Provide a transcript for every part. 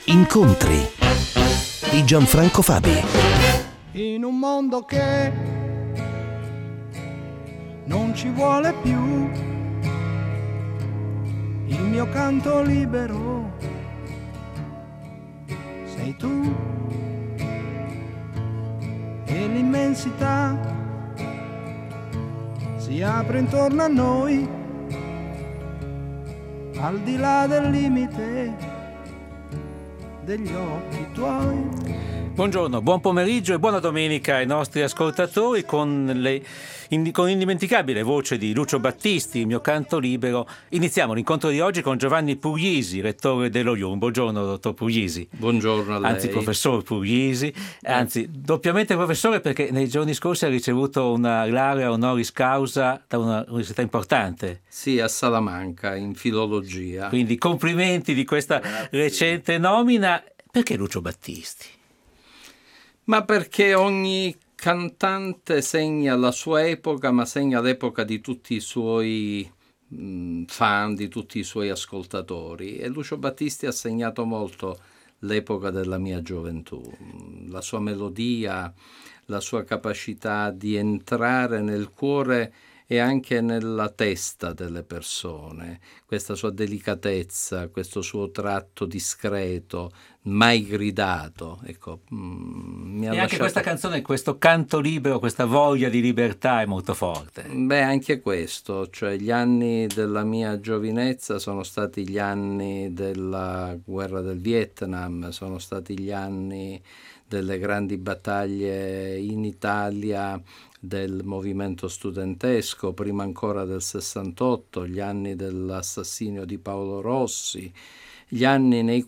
Incontri di Gianfranco Fabi. In un mondo che non ci vuole più, il mio canto libero sei tu, e l'immensità si apre intorno a noi, al di là del limite degli occhi tuoi. Buongiorno, buon pomeriggio e buona domenica ai nostri ascoltatori con l'indimenticabile voce di Lucio Battisti, il mio canto libero. Iniziamo l'incontro di oggi con Giovanni Puglisi, rettore dello IULM. Buongiorno, dottor Puglisi. Buongiorno a lei. Anzi, professor Puglisi, anzi, doppiamente professore perché nei giorni scorsi ha ricevuto una laurea honoris causa da un'università importante. Sì, a Salamanca, in filologia. Quindi complimenti di questa recente nomina. Perché Lucio Battisti? Ma perché ogni cantante segna la sua epoca, ma segna l'epoca di tutti i suoi fan, di tutti i suoi ascoltatori. E Lucio Battisti ha segnato molto l'epoca della mia gioventù. La sua melodia, la sua capacità di entrare nel cuore e anche nella testa delle persone, questa sua delicatezza, questo suo tratto discreto, mai gridato, ecco, mi ha e anche lasciato... questa canzone, questo canto libero, questa voglia di libertà è molto forte. Beh, anche questo, cioè gli anni della mia giovinezza sono stati gli anni della guerra del Vietnam, sono stati gli anni delle grandi battaglie in Italia, del movimento studentesco, prima ancora del 68, gli anni dell'assassinio di Paolo Rossi, gli anni nei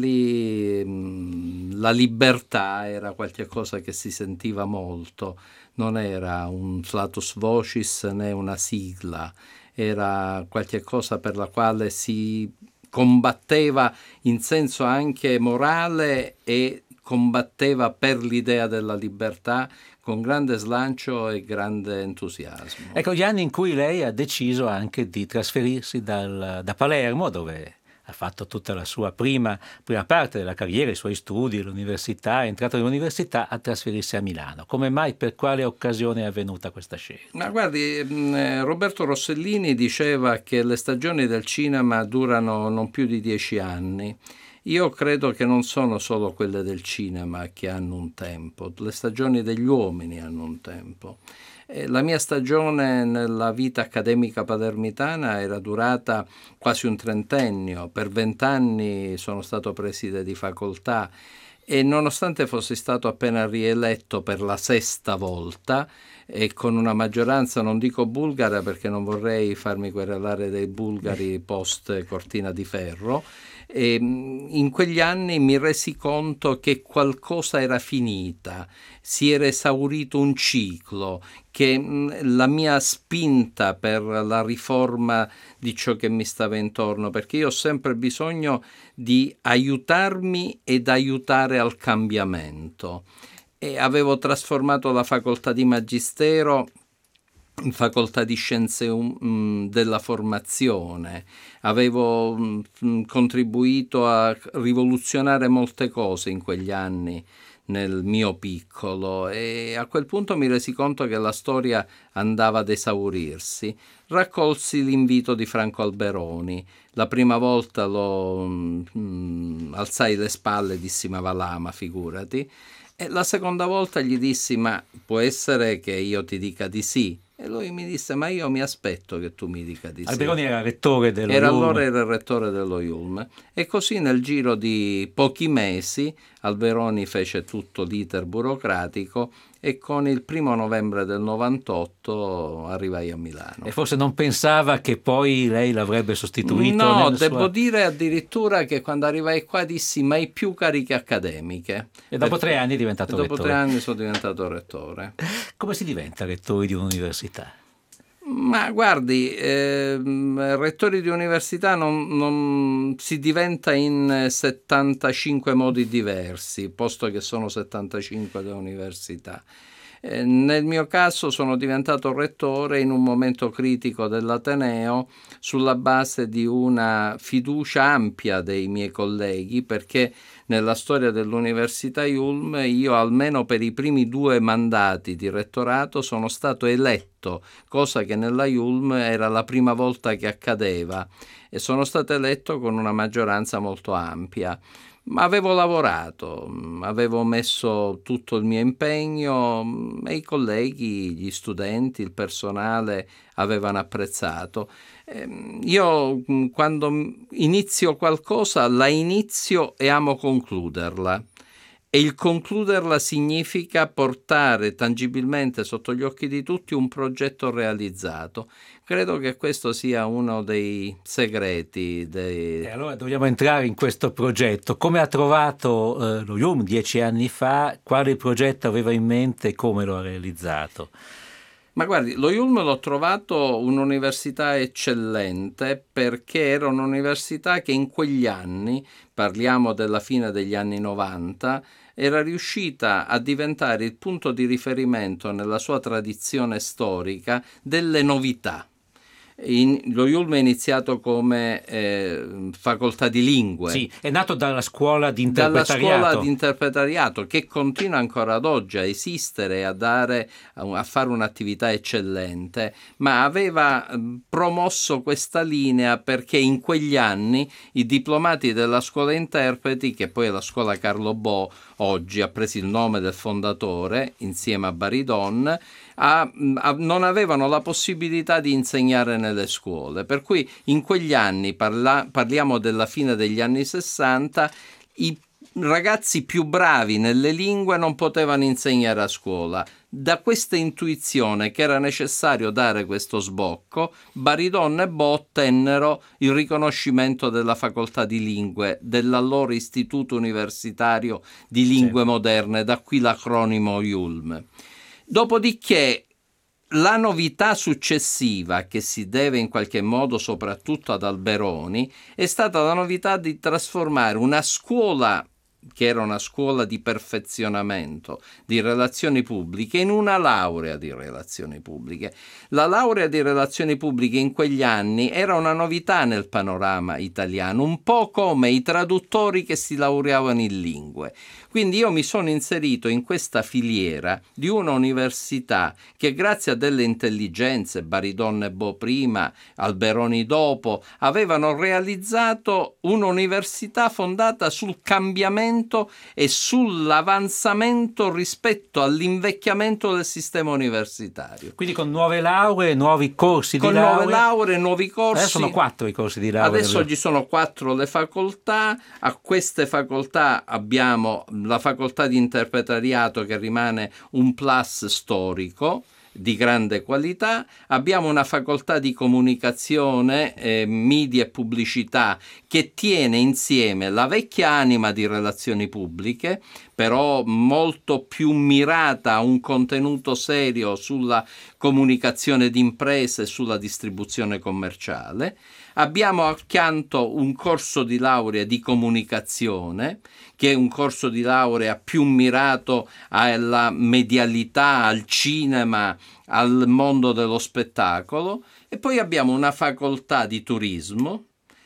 quali la libertà era qualcosa che si sentiva molto, non era un flatus vocis né una sigla, era qualcosa per la quale si combatteva in senso anche morale e combatteva per l'idea della libertà con grande slancio e grande entusiasmo. Ecco gli anni in cui lei ha deciso anche di trasferirsi da Palermo, dove ha fatto tutta la sua prima parte della carriera, i suoi studi, l'università, è entrato all'università, a trasferirsi a Milano. Come mai, per quale occasione è avvenuta questa scelta? Ma guardi, Roberto Rossellini diceva che le stagioni del cinema durano non più di 10 anni. Io credo che non sono solo quelle del cinema che hanno un tempo, le stagioni degli uomini hanno un tempo. La mia stagione nella vita accademica palermitana era durata quasi un trentennio, per 20 anni sono stato preside di facoltà e nonostante fossi stato appena rieletto per la 6ª volta e con una maggioranza, non dico bulgara perché non vorrei farmi querelare dei bulgari post Cortina di Ferro, e in quegli anni mi resi conto che qualcosa era finita, si era esaurito un ciclo, che la mia spinta per la riforma di ciò che mi stava intorno, perché io ho sempre bisogno di aiutarmi ed aiutare al cambiamento. E avevo trasformato la facoltà di Magistero in facoltà di scienze della formazione, avevo contribuito a rivoluzionare molte cose in quegli anni nel mio piccolo e a quel punto mi resi conto che la storia andava ad esaurirsi. Raccolsi l'invito di Franco Alberoni, la prima volta alzai le spalle e dissi ma va là, ma figurati, e la seconda volta gli dissi ma può essere che io ti dica di sì. E lui mi disse, ma io mi aspetto che tu mi dica di sì. Alberoni era rettore dello IULM. Allora era il rettore dello IULM. E così nel giro di pochi mesi Alberoni fece tutto l'iter burocratico e con il 1° novembre del 98 arrivai a Milano. E forse non pensava che poi lei l'avrebbe sostituito? No, devo dire addirittura che quando arrivai qua dissi mai più cariche accademiche. E dopo 3 anni è diventato rettore? Dopo 3 anni sono diventato rettore. Come si diventa rettore di un'università? Ma guardi, rettori di università non si diventa in 75 modi diversi, posto che sono 75 le università. Nel mio caso sono diventato rettore in un momento critico dell'Ateneo sulla base di una fiducia ampia dei miei colleghi, perché nella storia dell'Università IULM io almeno per i primi 2 mandati di rettorato sono stato eletto, cosa che nella IULM era la prima volta che accadeva, e sono stato eletto con una maggioranza molto ampia. Ma avevo lavorato, avevo messo tutto il mio impegno e i colleghi, gli studenti, il personale avevano apprezzato. Io quando inizio qualcosa la inizio e amo concluderla. E il concluderla significa portare tangibilmente sotto gli occhi di tutti un progetto realizzato. Credo che questo sia uno dei segreti. E allora dobbiamo entrare in questo progetto. Come ha trovato lo IULM 10 anni fa? Quale progetto aveva in mente e come lo ha realizzato? Ma guardi, lo IULM l'ho trovato un'università eccellente, perché era un'università che in quegli anni, parliamo della fine degli anni 90, era riuscita a diventare il punto di riferimento nella sua tradizione storica delle novità. Lo IULM è iniziato come facoltà di lingue. Sì, è nato dalla scuola di interpretariato. Dalla scuola di interpretariato, che continua ancora ad oggi a esistere, a fare un'attività eccellente, ma aveva promosso questa linea perché in quegli anni i diplomati della scuola interpreti, che poi è la scuola Carlo Bo, oggi ha preso il nome del fondatore insieme a Baridon, non avevano la possibilità di insegnare nelle scuole, per cui in quegli anni, parliamo della fine degli anni 60, i ragazzi più bravi nelle lingue non potevano insegnare a scuola. Da questa intuizione che era necessario dare questo sbocco, Baridon e Bo ottennero il riconoscimento della facoltà di lingue dell'allora Istituto Universitario di Lingue Moderne, da qui l'acronimo IULM. Dopodiché la novità successiva, che si deve in qualche modo soprattutto ad Alberoni, è stata la novità di trasformare una scuola che era una scuola di perfezionamento di relazioni pubbliche in una laurea di relazioni pubbliche. La laurea di relazioni pubbliche in quegli anni era una novità nel panorama italiano, un po' come i traduttori che si laureavano in lingue. Quindi io mi sono inserito in questa filiera di una università che, grazie a delle intelligenze, Baridon e Bo prima, Alberoni dopo, avevano realizzato un'università fondata sul cambiamento e sull'avanzamento rispetto all'invecchiamento del sistema universitario. Quindi con nuove lauree, nuovi corsi di laurea. Con nuove lauree, nuovi corsi. Adesso sono 4 i corsi di laurea. Adesso ci sono 4 le facoltà. A queste facoltà abbiamo la facoltà di interpretariato, che rimane un plus storico di grande qualità. Abbiamo una facoltà di comunicazione, media e pubblicità, che tiene insieme la vecchia anima di relazioni pubbliche, però molto più mirata a un contenuto serio sulla comunicazione d'impresa e sulla distribuzione commerciale. Abbiamo accanto un corso di laurea di comunicazione, che è un corso di laurea più mirato alla medialità, al cinema, al mondo dello spettacolo. E poi abbiamo una facoltà di turismo,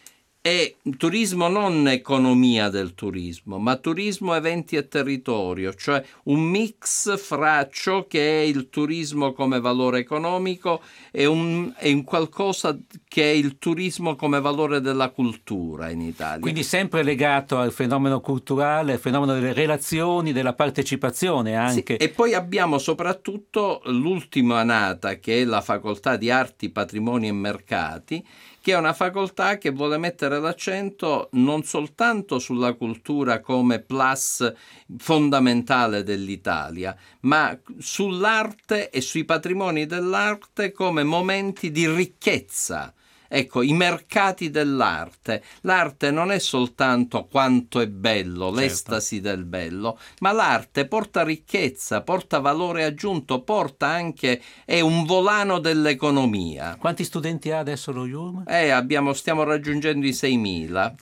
e turismo non economia del turismo, ma turismo, eventi e territorio, cioè un mix fra ciò che è il turismo come valore economico e un qualcosa che è il turismo come valore della cultura in Italia. Quindi sempre legato al fenomeno culturale, al fenomeno delle relazioni, della partecipazione anche. Sì, e poi abbiamo soprattutto l'ultima nata, che è la facoltà di arti, patrimoni e mercati, che è una facoltà che vuole mettere l'accento non soltanto sulla cultura come plus fondamentale dell'Italia, ma sull'arte e sui patrimoni dell'arte come momenti di ricchezza. Ecco, i mercati dell'arte. L'arte non è soltanto quanto è bello, certo, l'estasi del bello, ma l'arte porta ricchezza, porta valore aggiunto, porta anche, è un volano dell'economia. Quanti studenti ha adesso lo IULM? Stiamo raggiungendo i 6.000.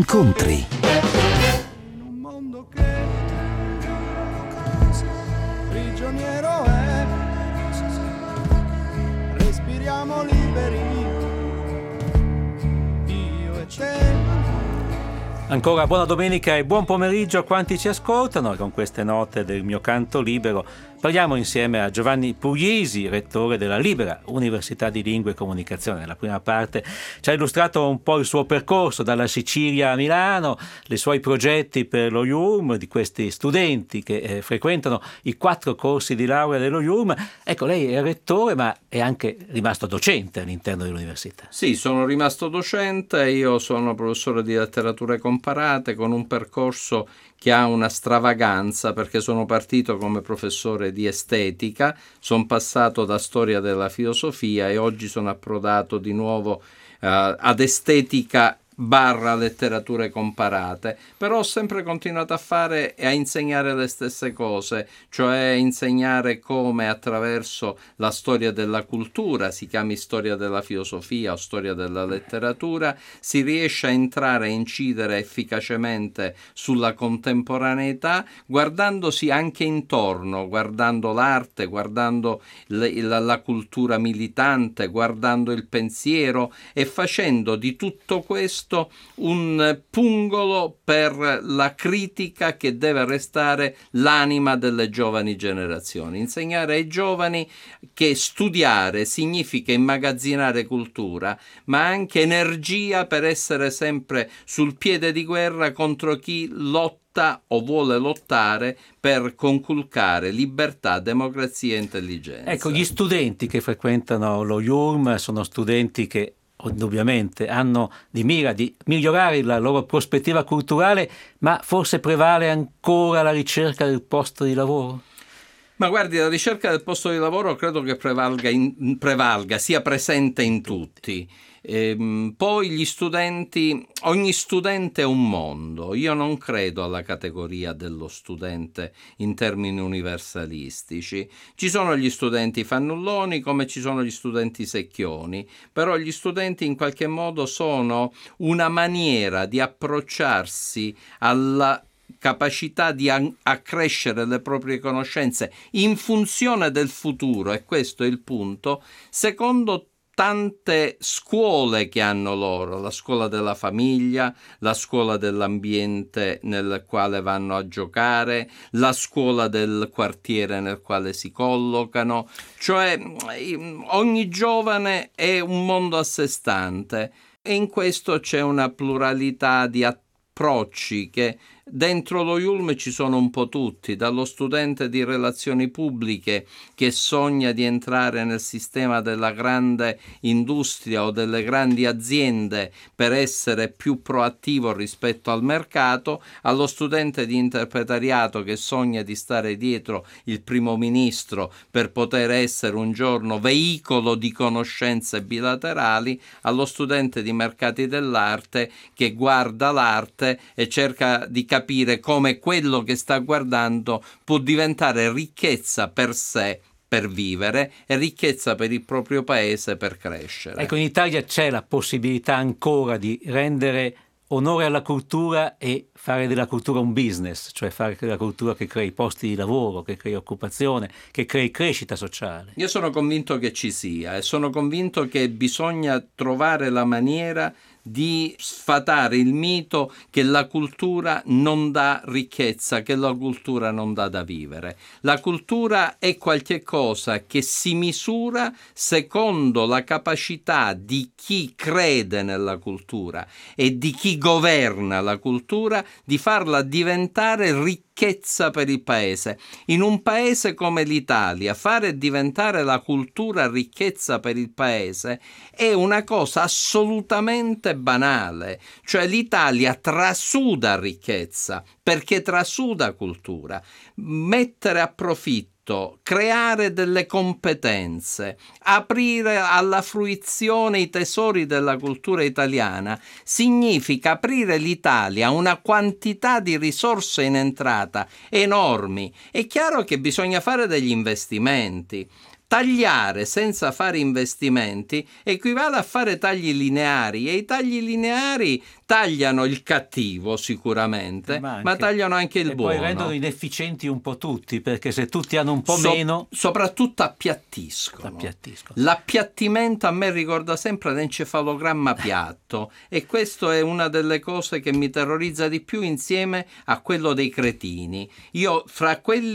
Incontri. In un mondo che prigioniero è. Respiriamo liberi, io e te. Ancora buona domenica e buon pomeriggio a quanti ci ascoltano. Con queste note del mio canto libero parliamo insieme a Giovanni Puglisi, rettore della Libera Università di Lingua e Comunicazione. Nella prima parte ci ha illustrato un po' il suo percorso dalla Sicilia a Milano, i suoi progetti per lo IULM, di questi studenti che frequentano i 4 corsi di laurea dello IULM. Ecco, lei è rettore ma è anche rimasto docente all'interno dell'università. Sì, sono rimasto docente, io sono professore di letterature comparate con un percorso che ha una stravaganza, perché sono partito come professore di estetica, sono passato da storia della filosofia e oggi sono approdato di nuovo ad estetica / letterature comparate, però ho sempre continuato a fare e a insegnare le stesse cose, cioè insegnare come attraverso la storia della cultura, si chiami storia della filosofia o storia della letteratura, si riesce a entrare e incidere efficacemente sulla contemporaneità, guardandosi anche intorno, guardando l'arte, guardando la cultura militante, guardando il pensiero e facendo di tutto questo un pungolo per la critica che deve restare l'anima delle giovani generazioni. Insegnare ai giovani che studiare significa immagazzinare cultura, ma anche energia per essere sempre sul piede di guerra contro chi lotta o vuole lottare per conculcare libertà, democrazia e intelligenza. Ecco, gli studenti che frequentano lo IULM sono studenti che indubbiamente hanno di mira di migliorare la loro prospettiva culturale, ma forse prevale ancora la ricerca del posto di lavoro? Ma guardi, la ricerca del posto di lavoro credo che prevalga, sia presente in tutti. Poi gli studenti, ogni studente è un mondo. Io non credo alla categoria dello studente in termini universalistici. Ci sono gli studenti fannulloni come ci sono gli studenti secchioni, però gli studenti in qualche modo sono una maniera di approcciarsi alla capacità di accrescere le proprie conoscenze in funzione del futuro, e questo è il punto, secondo tante scuole che hanno loro, la scuola della famiglia, la scuola dell'ambiente nel quale vanno a giocare, la scuola del quartiere nel quale si collocano, cioè ogni giovane è un mondo a sé stante e in questo c'è una pluralità di approcci che dentro lo IULM ci sono un po' tutti, dallo studente di relazioni pubbliche che sogna di entrare nel sistema della grande industria o delle grandi aziende per essere più proattivo rispetto al mercato, allo studente di interpretariato che sogna di stare dietro il primo ministro per poter essere un giorno veicolo di conoscenze bilaterali, allo studente di mercati dell'arte che guarda l'arte e cerca di capire come quello che sta guardando può diventare ricchezza per sé, per vivere, e ricchezza per il proprio paese per crescere. Ecco, in Italia c'è la possibilità ancora di rendere onore alla cultura e fare della cultura un business, cioè fare della cultura che crei posti di lavoro, che crei occupazione, che crei crescita sociale. Io sono convinto che ci sia e sono convinto che bisogna trovare la maniera di sfatare il mito che la cultura non dà ricchezza, che la cultura non dà da vivere. La cultura è qualche cosa che si misura secondo la capacità di chi crede nella cultura e di chi governa la cultura di farla diventare ricchezza per il paese. In un paese come l'Italia, fare diventare la cultura ricchezza per il paese è una cosa assolutamente banale. Cioè l'Italia trasuda ricchezza perché trasuda cultura. Mettere a profitto, creare delle competenze, aprire alla fruizione i tesori della cultura italiana significa aprire l'Italia a una quantità di risorse in entrata enormi. È chiaro che bisogna fare degli investimenti. Tagliare senza fare investimenti equivale a fare tagli lineari, e i tagli lineari tagliano il cattivo sicuramente, ma tagliano anche il buono. E poi rendono inefficienti un po' tutti, perché se tutti hanno un po' meno... Soprattutto appiattiscono. L'appiattimento a me ricorda sempre l'encefalogramma piatto, e questo è una delle cose che mi terrorizza di più, insieme a quello dei cretini. Io fra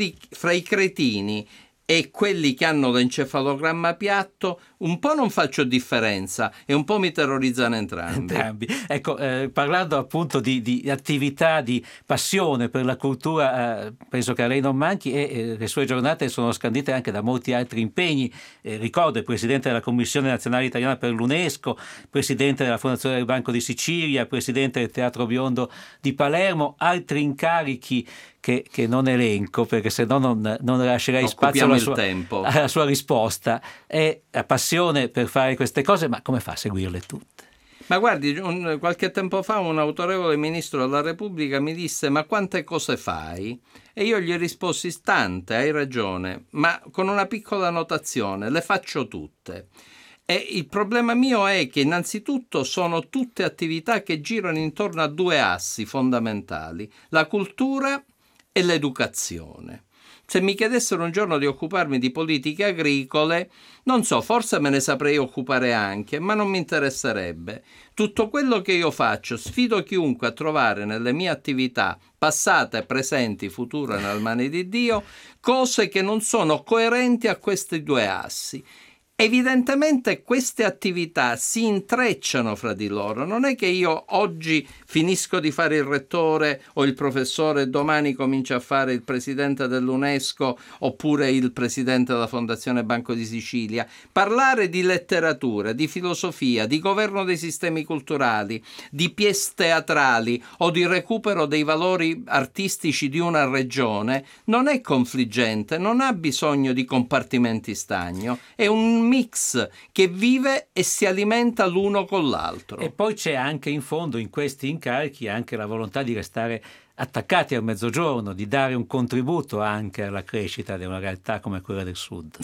i cretini e quelli che hanno l'encefalogramma piatto un po' non faccio differenza, e un po' mi terrorizzano entrambi. Ecco, parlando appunto di attività, di passione per la cultura, penso che a lei non manchi, e le sue giornate sono scandite anche da molti altri impegni. Ricordo il presidente della Commissione Nazionale Italiana per l'UNESCO, presidente della Fondazione del Banco di Sicilia, presidente del Teatro Biondo di Palermo, altri incarichi che non elenco, perché se no non lascerei spazio alla sua risposta. È la passione per fare queste cose, ma come fa a seguirle tutte? Ma guardi, qualche tempo fa un autorevole ministro della Repubblica mi disse: ma quante cose fai? E io gli risposi: tante, hai ragione, ma con una piccola notazione: le faccio tutte. E il problema mio è che innanzitutto sono tutte attività che girano intorno a due assi fondamentali: la cultura e l'educazione. Se mi chiedessero un giorno di occuparmi di politiche agricole, non so, forse me ne saprei occupare anche, ma non mi interesserebbe. Tutto quello che io faccio, sfido chiunque a trovare nelle mie attività, passate, presenti, future, nelle mani di Dio, cose che non sono coerenti a questi due assi. Evidentemente queste attività si intrecciano fra di loro. Non è che io oggi finisco di fare il rettore o il professore e domani comincio a fare il presidente dell'UNESCO oppure il presidente della Fondazione Banco di Sicilia. Parlare di letteratura, di filosofia, di governo dei sistemi culturali, di pièce teatrali o di recupero dei valori artistici di una regione non è confliggente, non ha bisogno di compartimenti stagno, è un mix che vive e si alimenta l'uno con l'altro. E poi c'è anche in fondo, in questi incarichi, anche la volontà di restare attaccati al Mezzogiorno, di dare un contributo anche alla crescita di una realtà come quella del Sud.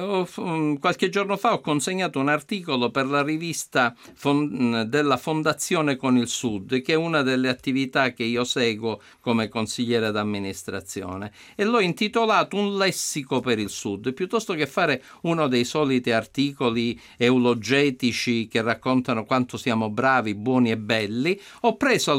Qualche giorno fa ho consegnato un articolo per la rivista della Fondazione con il Sud, che è una delle attività che io seguo come consigliere d'amministrazione, e l'ho intitolato Un lessico per il Sud. Piuttosto che fare uno dei soliti articoli eulogetici che raccontano quanto siamo bravi, buoni e belli, ho preso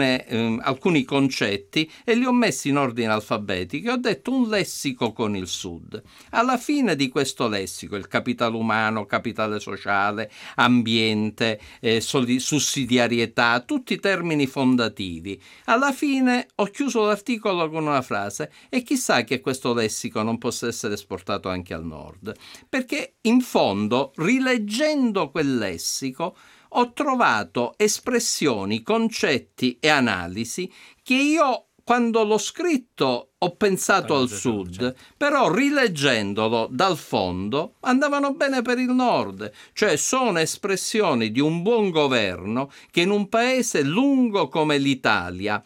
alcuni concetti e li ho messi in ordine alfabetico e ho detto un lessico con il Sud. Alla fine di questo lessico, il capitale umano, capitale sociale, ambiente, sussidiarietà, tutti termini fondativi. Alla fine ho chiuso l'articolo con una frase: e chissà che questo lessico non possa essere esportato anche al Nord, perché in fondo, rileggendo quel lessico, ho trovato espressioni, concetti e analisi che io, quando l'ho scritto, ho pensato al Sud, però rileggendolo dal fondo andavano bene per il Nord. Cioè sono espressioni di un buon governo che in un paese lungo come l'Italia,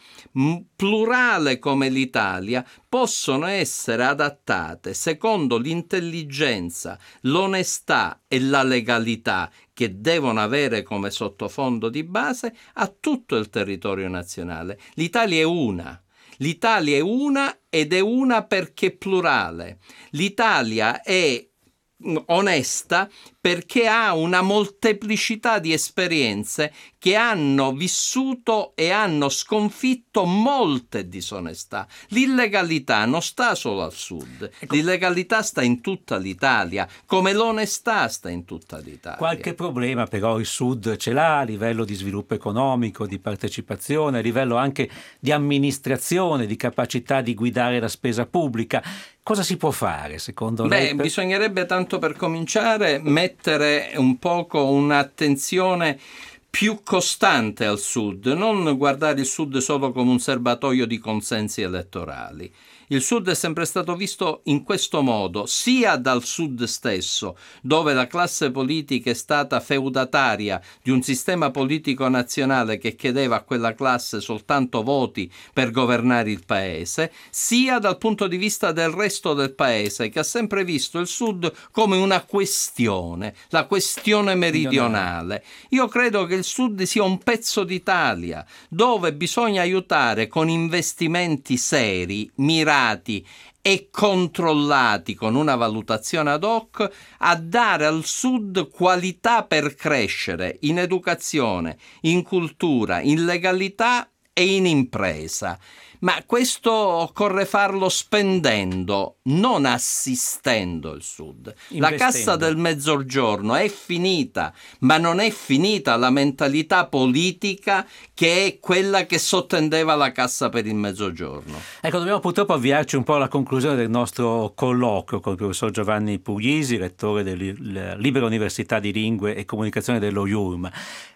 plurale come l'Italia, possono essere adattate secondo l'intelligenza, l'onestà e la legalità che devono avere come sottofondo di base a tutto il territorio nazionale. L'Italia è una. L'Italia è una ed è una perché plurale. L'Italia è onesta perché ha una molteplicità di esperienze che hanno vissuto e hanno sconfitto molte disonestà. L'illegalità non sta solo al Sud, l'illegalità sta in tutta l'Italia, come l'onestà sta in tutta l'Italia. Qualche problema però il Sud ce l'ha a livello di sviluppo economico, di partecipazione, a livello anche di amministrazione, di capacità di guidare la spesa pubblica. Cosa si può fare secondo lei? Bisognerebbe tanto per cominciare mettere un poco un'attenzione più costante al Sud, non guardare il Sud solo come un serbatoio di consensi elettorali. Il Sud è sempre stato visto in questo modo, sia dal Sud stesso, dove la classe politica è stata feudataria di un sistema politico nazionale che chiedeva a quella classe soltanto voti per governare il paese, sia dal punto di vista del resto del paese, che ha sempre visto il Sud come una questione, la questione meridionale. Io credo che il Sud sia un pezzo d'Italia dove bisogna aiutare con investimenti seri, mirati e controllati con una valutazione ad hoc, a dare al Sud qualità per crescere in educazione, in cultura, in legalità e in impresa. Ma questo occorre farlo spendendo, non assistendo il Sud. La cassa del Mezzogiorno è finita, ma non è finita la mentalità politica che è quella che sottendeva la cassa per il Mezzogiorno. Ecco, dobbiamo purtroppo avviarci un po' alla conclusione del nostro colloquio con il professor Giovanni Puglisi, rettore della Libera Università di Lingue e Comunicazione dello IULM.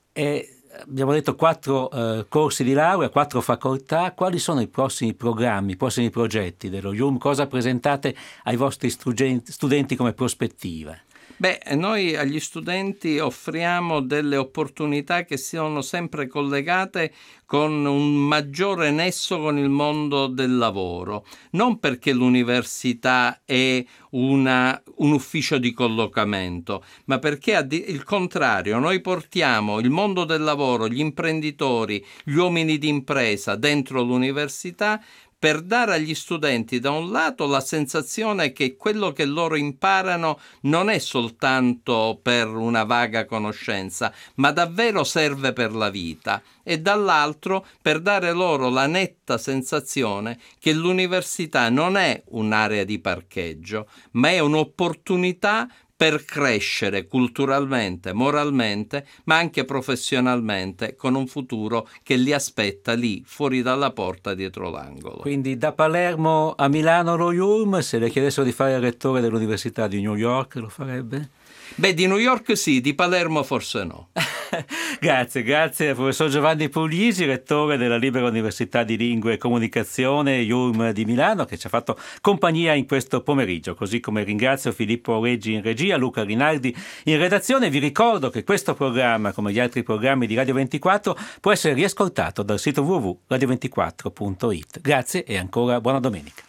Abbiamo detto 4 corsi di laurea, 4 facoltà. Quali sono i prossimi programmi, i prossimi progetti dello IULM? Cosa presentate ai vostri studenti come prospettiva? Noi agli studenti offriamo delle opportunità che sono sempre collegate con un maggiore nesso con il mondo del lavoro, non perché l'università è un ufficio di collocamento, ma perché il contrario, noi portiamo il mondo del lavoro, gli imprenditori, gli uomini di impresa dentro l'università, per dare agli studenti da un lato la sensazione che quello che loro imparano non è soltanto per una vaga conoscenza, ma davvero serve per la vita, e dall'altro per dare loro la netta sensazione che l'università non è un'area di parcheggio, ma è un'opportunità per crescere culturalmente, moralmente, ma anche professionalmente, con un futuro che li aspetta lì, fuori dalla porta, dietro l'angolo. Quindi da Palermo a Milano lo IULM, se le chiedessero di fare il rettore dell'Università di New York, lo farebbe? Di New York sì, di Palermo forse no. Grazie al professor Giovanni Puglisi, rettore della Libera Università di Lingue e Comunicazione IULM di Milano, che ci ha fatto compagnia in questo pomeriggio, così come ringrazio Filippo Reggi in regia, Luca Rinaldi in redazione. Vi ricordo che questo programma, come gli altri programmi di Radio 24, può essere riascoltato dal sito www.radio24.it. Grazie e ancora buona domenica.